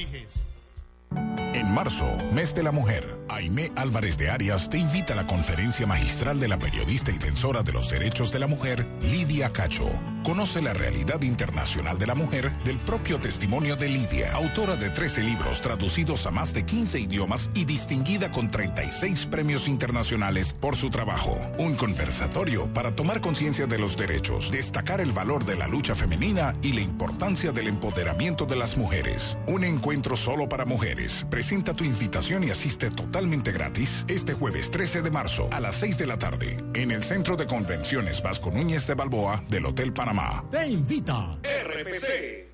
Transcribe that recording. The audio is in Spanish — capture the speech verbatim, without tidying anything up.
Rodríguez. En marzo, mes de la mujer, Aimé Álvarez de Arias te invita a la conferencia magistral de la periodista y defensora de los derechos de la mujer, Lidia Cacho. Conoce la realidad internacional de la mujer del propio testimonio de Lidia, autora de trece libros traducidos a más de quince idiomas y distinguida con treinta y seis premios internacionales por su trabajo. Un conversatorio para tomar conciencia de los derechos, destacar el valor de la lucha femenina y la importancia del empoderamiento de las mujeres. Un encuentro solo para mujeres. Presenta tu invitación y asiste totalmente gratis este jueves trece de marzo a las seis de la tarde en el Centro de Convenciones Vasco Núñez de Balboa del Hotel Panamá. Te invita R P C.